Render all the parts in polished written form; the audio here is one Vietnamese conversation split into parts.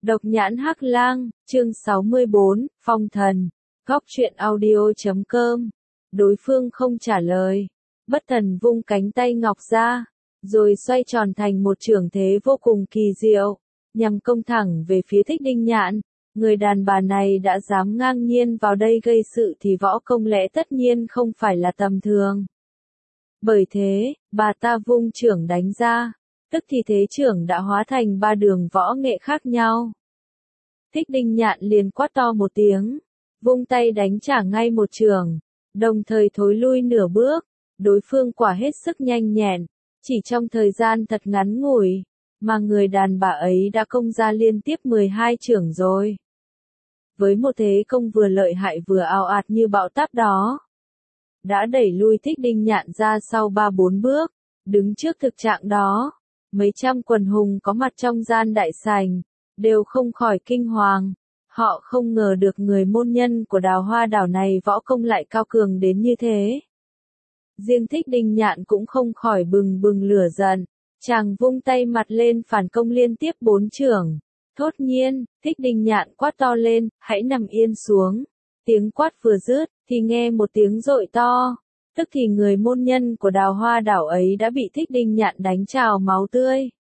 Độc nhãn hắc lang, chương 64, phong thần, góc truyện audio.com. Đối phương không trả lời. Bất thần vung cánh tay ngọc ra, rồi xoay tròn thành một chưởng thế vô cùng kỳ diệu, nhằm công thẳng về phía Thích Đinh Nhạn. Người đàn bà này đã dám ngang nhiên vào đây gây sự thì võ công lẽ tất nhiên không phải là tầm thường. Bởi thế, bà ta vung chưởng đánh ra, tức thì thế chưởng đã hóa thành ba đường võ nghệ khác nhau. Thích Đinh Nhạn liền quát to một tiếng, vung tay đánh trả ngay một chưởng, đồng thời thối lui nửa bước. Đối phương quả hết sức nhanh nhẹn, chỉ trong thời gian thật ngắn ngủi, mà người đàn bà ấy đã công ra liên tiếp 12 chưởng rồi. Với một thế công vừa lợi hại vừa ào ạt như bão táp đó, đã đẩy lui Thích Đinh Nhạn ra sau 3-4 bước. Đứng trước thực trạng đó, mấy trăm quần hùng có mặt trong gian đại sảnh đều không khỏi kinh hoàng. Họ không ngờ được người môn nhân của Đào Hoa đảo này võ công lại cao cường đến như thế. Riêng Thích Đinh Nhạn cũng không khỏi bừng bừng lửa giận, chàng vung tay mặt lên phản công liên tiếp 4 chưởng. Thốt nhiên, Thích Đinh Nhạn quát to lên, hãy nằm yên xuống. Tiếng quát vừa dứt, thì nghe một tiếng rội to, tức thì người môn nhân của Đào Hoa đảo ấy đã bị Thích Đinh Nhạn đánh trào máu tươi,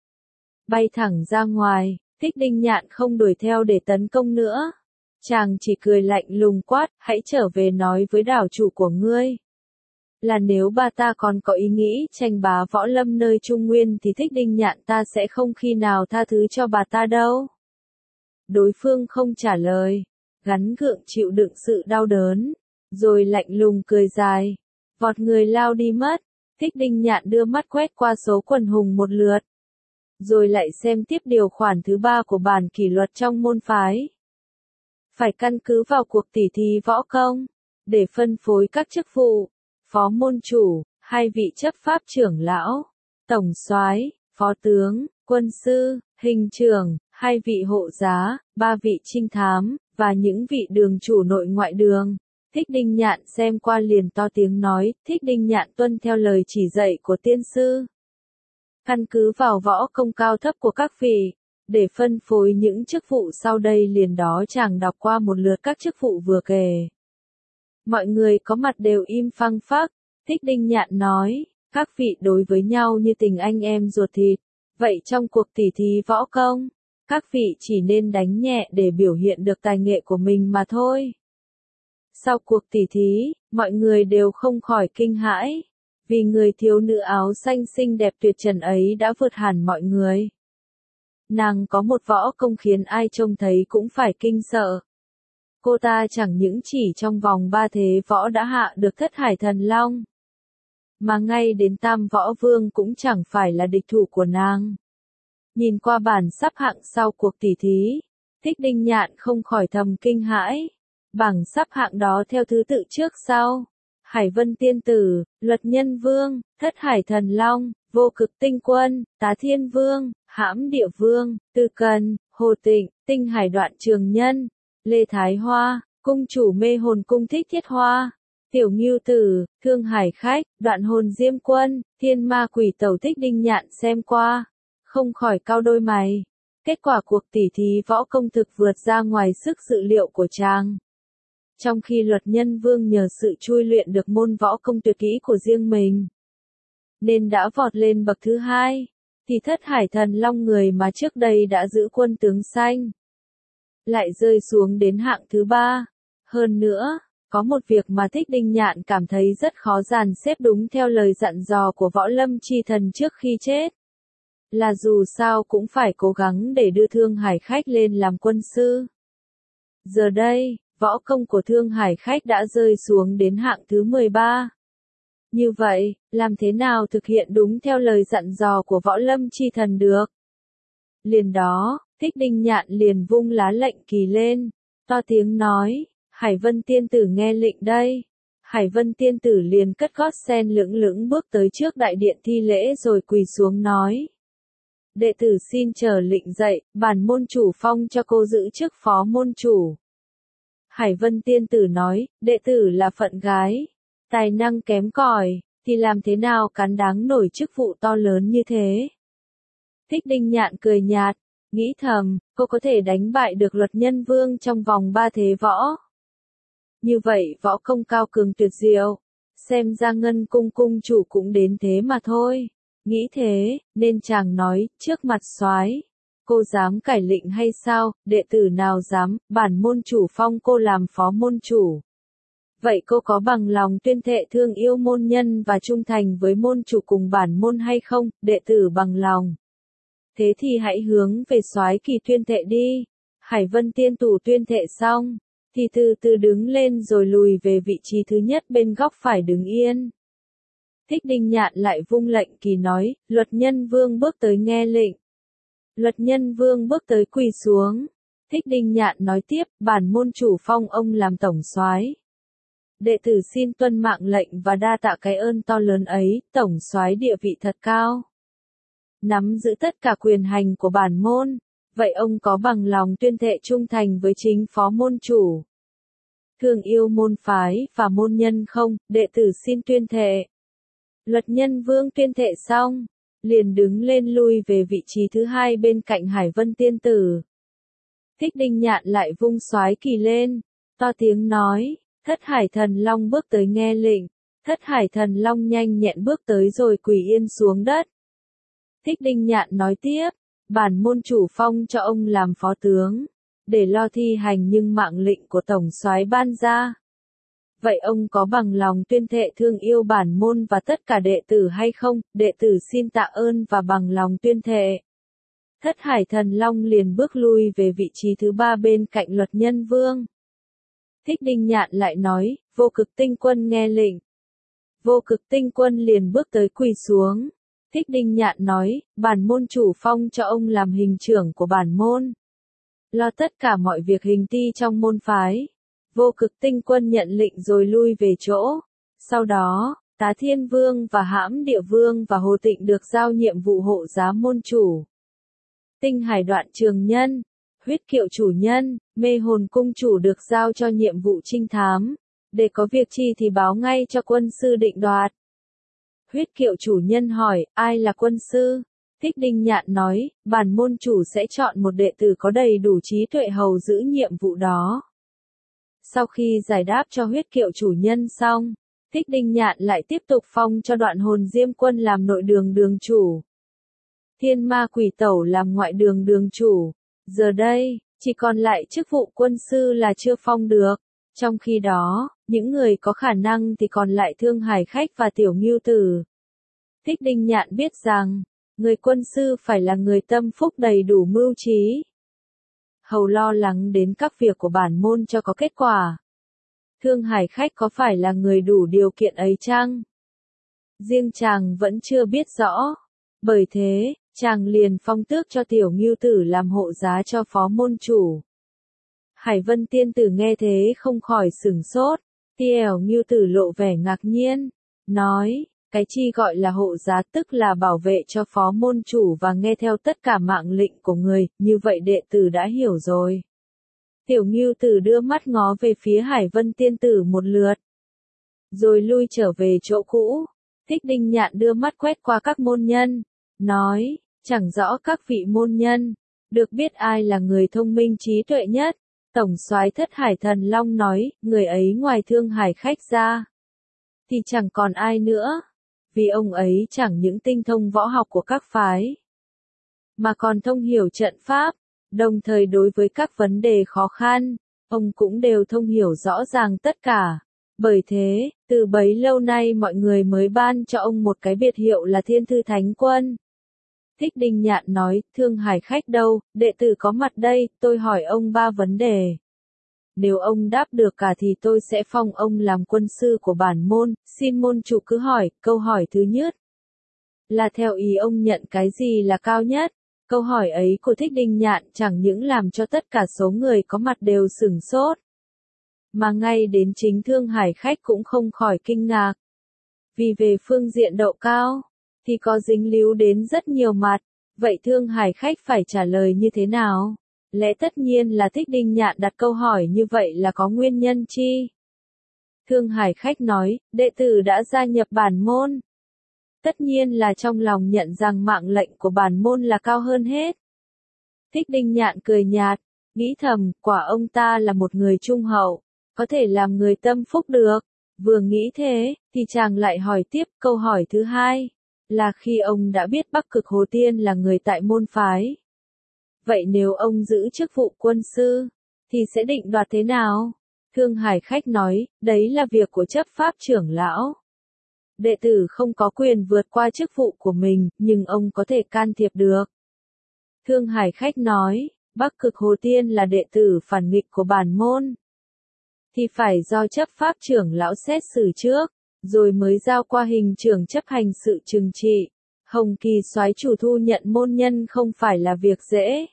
bay thẳng ra ngoài. Thích Đinh Nhạn không đuổi theo để tấn công nữa, chàng chỉ cười lạnh lùng quát, hãy trở về nói với đảo chủ của ngươi, là nếu bà ta còn có ý nghĩ tranh bá võ lâm nơi Trung Nguyên thì Thích Đinh Nhạn ta sẽ không khi nào tha thứ cho bà ta đâu. Đối phương không trả lời, gắn gượng chịu đựng sự đau đớn, rồi lạnh lùng cười dài, vọt người lao đi mất. Thích Đinh Nhạn đưa mắt quét qua số quần hùng một lượt, rồi lại xem tiếp điều khoản thứ 3 của bản kỷ luật trong môn phái. Phải căn cứ vào cuộc tỉ thí võ công, để phân phối các chức vụ, phó môn chủ, 2 vị chấp pháp trưởng lão, tổng soái, phó tướng, quân sư, hình trưởng, 2 vị hộ giá, 3 vị trinh thám, và những vị đường chủ nội ngoại đường. Thích Đinh Nhạn xem qua liền to tiếng nói, Thích Đinh Nhạn tuân theo lời chỉ dạy của tiên sư. Căn cứ vào võ công cao thấp của các vị, để phân phối những chức vụ sau đây liền đó chàng đọc qua một lượt các chức vụ vừa kể. Mọi người có mặt đều im phăng phắc. Thích Đinh Nhạn nói, các vị đối với nhau như tình anh em ruột thịt, vậy trong cuộc tỉ thí võ công, các vị chỉ nên đánh nhẹ để biểu hiện được tài nghệ của mình mà thôi. Sau cuộc tỉ thí, mọi người đều không khỏi kinh hãi, vì người thiếu nữ áo xanh xinh đẹp tuyệt trần ấy đã vượt hẳn mọi người. Nàng có một võ công khiến ai trông thấy cũng phải kinh sợ. Cô ta chẳng những chỉ trong vòng 3 thế võ đã hạ được Thất Hải Thần Long, mà ngay đến Tam Võ Vương cũng chẳng phải là địch thủ của nàng. Nhìn qua bảng xếp hạng sau cuộc tỉ thí, Thích Đinh Nhạn không khỏi thầm kinh hãi. Bảng xếp hạng đó theo thứ tự trước sau: Hải Vân Tiên Tử, Luật Nhân Vương, Thất Hải Thần Long, Vô Cực Tinh Quân, Tá Thiên Vương, Hãm Địa Vương, Tư Cần, Hồ Tịnh, Tinh Hải Đoạn Trường Nhân, Lê Thái Hoa, Cung chủ Mê Hồn Cung Thích Thiết Hoa, Tiểu Ngưu Tử, Thương Hải Khách, Đoạn Hồn Diêm Quân, Thiên Ma Quỷ Tẩu. Thích Đinh Nhạn xem qua, không khỏi cau đôi mày. Kết quả cuộc tỉ thí võ công thực vượt ra ngoài sức dự liệu của chàng. Trong khi Luật Nhân Vương nhờ sự chui luyện được môn võ công tuyệt kỹ của riêng mình, nên đã vọt lên bậc thứ 2, thì Thất Hải Thần Long, người mà trước đây đã giữ quân tướng xanh, lại rơi xuống đến hạng thứ 3. Hơn nữa, có một việc mà Thích Đinh Nhạn cảm thấy rất khó dàn xếp đúng theo lời dặn dò của Võ Lâm Chi Thần trước khi chết, là dù sao cũng phải cố gắng để đưa Thương Hải Khách lên làm quân sư. Giờ đây, võ công của Thương Hải Khách đã rơi xuống đến hạng thứ 13. Như vậy, làm thế nào thực hiện đúng theo lời dặn dò của Võ Lâm Chi Thần được? Liền đó, Thích Đinh Nhạn liền vung lá lệnh kỳ lên, to tiếng nói, Hải Vân Tiên Tử nghe lệnh đây. Hải Vân Tiên Tử liền cất gót sen lững lững bước tới trước đại điện thi lễ rồi quỳ xuống nói, đệ tử xin chờ lệnh dạy, bản môn chủ phong cho cô giữ chức phó môn chủ. Hải Vân Tiên Tử nói, đệ tử là phận gái, tài năng kém cỏi, thì làm thế nào cán đáng nổi chức vụ to lớn như thế? Thích Đinh Nhạn cười nhạt, Nghĩ thầm, cô có thể đánh bại được Luật Nhân Vương trong vòng 3 thế võ. Như vậy võ công cao cường tuyệt diệu. Xem ra Ngân Cung cung chủ cũng đến thế mà thôi. Nghĩ thế, nên chàng nói, trước mặt soái, cô dám cải lệnh hay sao, đệ tử nào dám, bản môn chủ phong cô làm phó môn chủ. Vậy cô có bằng lòng tuyên thệ thương yêu môn nhân và trung thành với môn chủ cùng bản môn hay không, đệ tử bằng lòng. Thế thì hãy hướng về soái kỳ tuyên thệ đi. Hải Vân tiên tử tuyên thệ xong, thì từ từ đứng lên rồi lùi về vị trí thứ nhất bên góc phải đứng yên. Thích Đình Nhạn lại vung lệnh kỳ nói, Luật Nhân Vương bước tới nghe lệnh. Luật Nhân Vương bước tới quỳ xuống. Thích Đình Nhạn nói tiếp, bản môn chủ phong ông làm tổng soái. Đệ tử xin tuân mạng lệnh và đa tạ cái ơn to lớn ấy, tổng soái địa vị thật cao. Nắm giữ tất cả quyền hành của bản môn, vậy ông có bằng lòng tuyên thệ trung thành với chính phó môn chủ? Thương yêu môn phái và môn nhân không, đệ tử xin tuyên thệ. Luật Nhân Vương tuyên thệ xong, liền đứng lên lui về vị trí thứ hai bên cạnh Hải Vân tiên tử. Thích Đình Nhạn lại vung soái kỳ lên, to tiếng nói, Thất Hải Thần Long bước tới nghe lệnh. Thất Hải Thần Long nhanh nhẹn bước tới rồi quỳ yên xuống đất. Thích Đình Nhạn nói tiếp, bản môn chủ phong cho ông làm phó tướng, để lo thi hành nhưng mạng lệnh của tổng soái ban ra. Vậy ông có bằng lòng tuyên thệ thương yêu bản môn và tất cả đệ tử hay không? Đệ tử xin tạ ơn và bằng lòng tuyên thệ. Thất Hải Thần Long liền bước lui về vị trí thứ ba bên cạnh Luật Nhân Vương. Thích Đình Nhạn lại nói, Vô Cực Tinh Quân nghe lệnh. Vô Cực Tinh Quân liền bước tới quỳ xuống. Thích Đình Nhạn nói, bản môn chủ phong cho ông làm hình trưởng của bản môn. Lo tất cả mọi việc hình ti trong môn phái. Vô Cực Tinh Quân nhận lệnh rồi lui về chỗ. Sau đó, Tá Thiên Vương và Hãm Địa Vương và Hồ Tịnh được giao nhiệm vụ hộ giá môn chủ. Tinh Hải Đoạn Trường Nhân, Huyết Kiệu chủ nhân, Mê Hồn cung chủ được giao cho nhiệm vụ trinh thám. Để có việc chi thì báo ngay cho quân sư định đoạt. Huyết Kiệu chủ nhân hỏi, ai là quân sư? Thích Đình Nhạn nói, bản môn chủ sẽ chọn một đệ tử có đầy đủ trí tuệ hầu giữ nhiệm vụ đó. Sau khi giải đáp cho Huyết Kiệu chủ nhân xong, Thích Đình Nhạn lại tiếp tục phong cho Đoạn Hồn Diêm Quân làm nội đường đường chủ. Thiên Ma Quỷ Tẩu làm ngoại đường đường chủ. Giờ đây, chỉ còn lại chức vụ quân sư là chưa phong được. Trong khi đó, những người có khả năng thì còn lại Thương Hải Khách và Tiểu Ngưu Tử. Thích Đình Nhạn biết rằng, người quân sư phải là người tâm phúc đầy đủ mưu trí. Hầu lo lắng đến các việc của bản môn cho có kết quả. Thương Hải Khách có phải là người đủ điều kiện ấy chăng? Riêng chàng vẫn chưa biết rõ. Bởi thế, chàng liền phong tước cho Tiểu Ngưu Tử làm hộ giá cho phó môn chủ. Hải Vân tiên tử nghe thế không khỏi sửng sốt. Tiểu Ngưu Tử lộ vẻ ngạc nhiên, nói, cái chi gọi là hộ giá tức là bảo vệ cho phó môn chủ và nghe theo tất cả mạng lệnh của người, như vậy đệ tử đã hiểu rồi. Tiểu Ngưu Tử đưa mắt ngó về phía Hải Vân tiên tử một lượt, rồi lui trở về chỗ cũ. Thích Đình Nhạn đưa mắt quét qua các môn nhân, nói, chẳng rõ các vị môn nhân, được biết ai là người thông minh trí tuệ nhất. Tổng soái Thất Hải Thần Long nói, người ấy ngoài Thương Hải Khách ra, thì chẳng còn ai nữa, vì ông ấy chẳng những tinh thông võ học của các phái, mà còn thông hiểu trận pháp, đồng thời đối với các vấn đề khó khăn, ông cũng đều thông hiểu rõ ràng tất cả. Bởi thế, từ bấy lâu nay mọi người mới ban cho ông một cái biệt hiệu là Thiên Thư Thánh Quân. Thích Đình Nhạn nói, Thương Hải Khách đâu, đệ tử có mặt đây, tôi hỏi ông 3 vấn đề. Nếu ông đáp được cả thì tôi sẽ phong ông làm quân sư của bản môn, xin môn chủ cứ hỏi. Câu hỏi thứ nhất là theo ý ông nhận cái gì là cao nhất? Câu hỏi ấy của Thích Đình Nhạn chẳng những làm cho tất cả số người có mặt đều sửng sốt, mà ngay đến chính Thương Hải Khách cũng không khỏi kinh ngạc. Vì về phương diện độ cao, thì có dính líu đến rất nhiều mặt, vậy Thương Hải Khách phải trả lời như thế nào? Lẽ tất nhiên là Thích Đình Nhạn đặt câu hỏi như vậy là có nguyên nhân chi? Thương Hải Khách nói, đệ tử đã gia nhập bản môn. Tất nhiên là trong lòng nhận rằng mạng lệnh của bản môn là cao hơn hết. Thích Đinh Nhạn cười nhạt, nghĩ thầm, quả ông ta là một người trung hậu, có thể làm người tâm phúc được. Vừa nghĩ thế, thì chàng lại hỏi tiếp câu hỏi thứ hai, là khi ông đã biết Bắc Cực Hồ Tiên là người tại môn phái. Vậy nếu ông giữ chức vụ quân sư, thì sẽ định đoạt thế nào? Thương Hải Khách nói, đấy là việc của chấp pháp trưởng lão. Đệ tử không có quyền vượt qua chức vụ của mình, nhưng ông có thể can thiệp được. Thương Hải Khách nói, Bắc Cực Hồ Tiên là đệ tử phản nghịch của bản môn, thì phải do chấp pháp trưởng lão xét xử trước, rồi mới giao qua hình trưởng chấp hành sự trừng trị. Hồng Kỳ soái chủ thu nhận môn nhân không phải là việc dễ.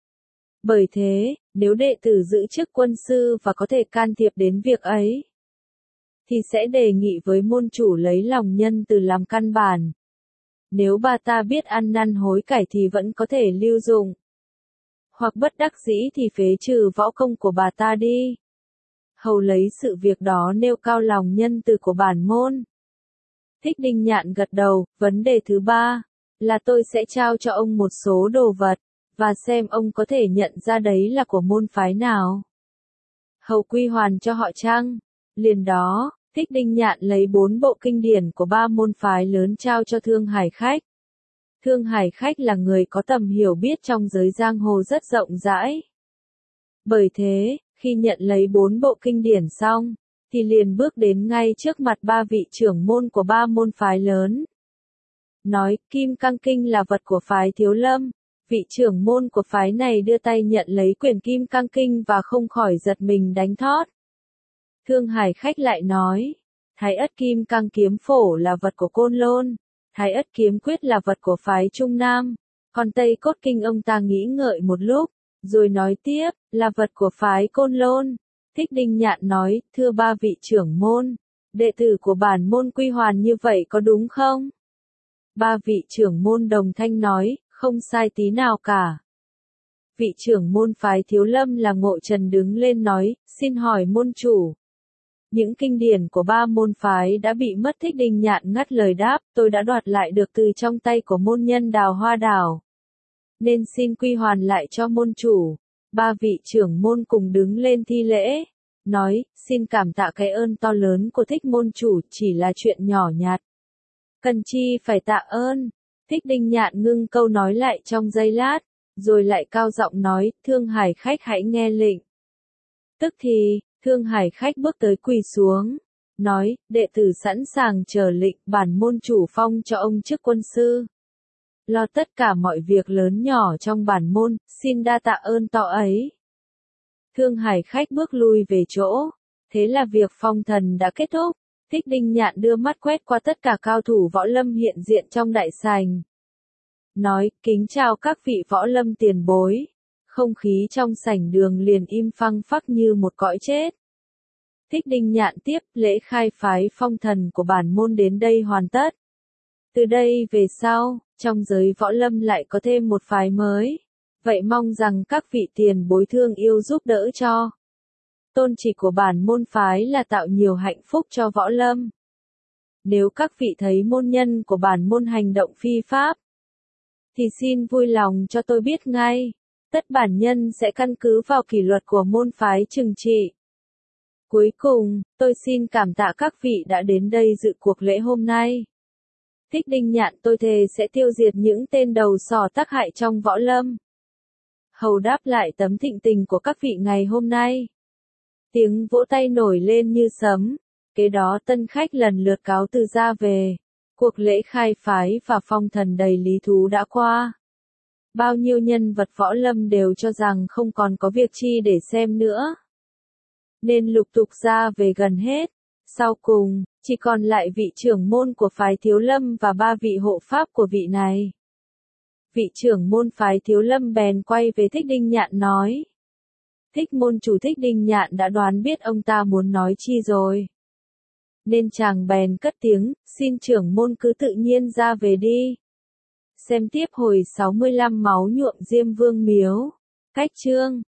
Bởi thế, nếu đệ tử giữ chức quân sư và có thể can thiệp đến việc ấy, thì sẽ đề nghị với môn chủ lấy lòng nhân từ làm căn bản. Nếu bà ta biết ăn năn hối cải thì vẫn có thể lưu dụng. Hoặc bất đắc dĩ thì phế trừ võ công của bà ta đi. Hầu lấy sự việc đó nêu cao lòng nhân từ của bản môn. Thích Đinh Nhạn gật đầu, vấn đề thứ ba, là tôi sẽ trao cho ông một số đồ vật, và xem ông có thể nhận ra đấy là của môn phái nào. Hầu quy hoàn cho họ chăng? Liền đó, Thích Đinh Nhạn lấy 4 bộ kinh điển của 3 môn phái lớn trao cho Thương Hải Khách. Thương Hải Khách là người có tầm hiểu biết trong giới giang hồ rất rộng rãi. Bởi thế, khi nhận lấy 4 bộ kinh điển xong, thì liền bước đến ngay trước mặt 3 vị trưởng môn của 3 môn phái lớn. Nói, Kim Cang Kinh là vật của phái Thiếu Lâm. Vị trưởng môn của phái này đưa tay nhận lấy quyển Kim Cang Kinh và không khỏi giật mình đánh thót. Thương Hải Khách lại nói, Thái Ất Kim Cang Kiếm Phổ là vật của Côn Lôn, Thái Ất Kiếm Quyết là vật của phái Trung Nam, còn Tây Cốt Kinh ông ta nghĩ ngợi một lúc, rồi nói tiếp, là vật của phái Côn Lôn. Thích Đinh Nhạn nói, thưa 3 vị trưởng môn, đệ tử của bản môn quy hoàn như vậy có đúng không? 3 vị trưởng môn đồng thanh nói, không sai tí nào cả. Vị trưởng môn phái Thiếu Lâm là Ngộ Trần đứng lên nói, xin hỏi môn chủ. Những kinh điển của 3 môn phái đã bị mất. Thích Đinh Nhạn ngắt lời đáp, tôi đã đoạt lại được từ trong tay của môn nhân Đào Hoa Đảo, nên xin quy hoàn lại cho môn chủ. 3 vị trưởng môn cùng đứng lên thi lễ, nói, xin cảm tạ cái ơn to lớn của Thích môn chủ, chỉ là chuyện nhỏ nhặt. Cần chi phải tạ ơn. Thích Đinh Nhạn ngưng câu nói lại trong giây lát, rồi lại cao giọng nói, Thương Hải Khách hãy nghe lệnh. Tức thì, Thương Hải Khách bước tới quỳ xuống, nói, đệ tử sẵn sàng chờ lệnh, bản môn chủ phong cho ông chức quân sư. Lo tất cả mọi việc lớn nhỏ trong bản môn, xin đa tạ ơn to ấy. Thương Hải Khách bước lui về chỗ, thế là việc phong thần đã kết thúc. Thích Đinh Nhạn đưa mắt quét qua tất cả cao thủ võ lâm hiện diện trong đại sảnh. Nói, kính chào các vị võ lâm tiền bối. Không khí trong sảnh đường liền im phăng phắc như một cõi chết. Thích Đinh Nhạn tiếp, lễ khai phái phong thần của bản môn đến đây hoàn tất. Từ đây về sau, trong giới võ lâm lại có thêm một phái mới. Vậy mong rằng các vị tiền bối thương yêu giúp đỡ cho. Tôn chỉ của bản môn phái là tạo nhiều hạnh phúc cho võ lâm. Nếu các vị thấy môn nhân của bản môn hành động phi pháp, thì xin vui lòng cho tôi biết ngay. Tất bản nhân sẽ căn cứ vào kỷ luật của môn phái trừng trị. Cuối cùng, tôi xin cảm tạ các vị đã đến đây dự cuộc lễ hôm nay. Thích Đinh Nhạn, tôi thề sẽ tiêu diệt những tên đầu sỏ tác hại trong võ lâm. Hầu đáp lại tấm thịnh tình của các vị ngày hôm nay. Tiếng vỗ tay nổi lên như sấm. Kế đó tân khách lần lượt cáo từ ra về. Cuộc lễ khai phái và phong thần đầy lý thú đã qua. Bao nhiêu nhân vật võ lâm đều cho rằng không còn có việc chi để xem nữa, nên lục tục ra về gần hết. Sau cùng, chỉ còn lại vị trưởng môn của phái Thiếu Lâm và 3 vị hộ pháp của vị này. Vị trưởng môn phái Thiếu Lâm bèn quay về Thích Đinh Nhạn nói. Thích môn chủ. Thích Đinh Nhạn đã đoán biết ông ta muốn nói chi rồi, nên chàng bèn cất tiếng, xin trưởng môn cứ tự nhiên ra về đi. Xem tiếp hồi 65 máu nhuộm Diêm Vương miếu. Cách chương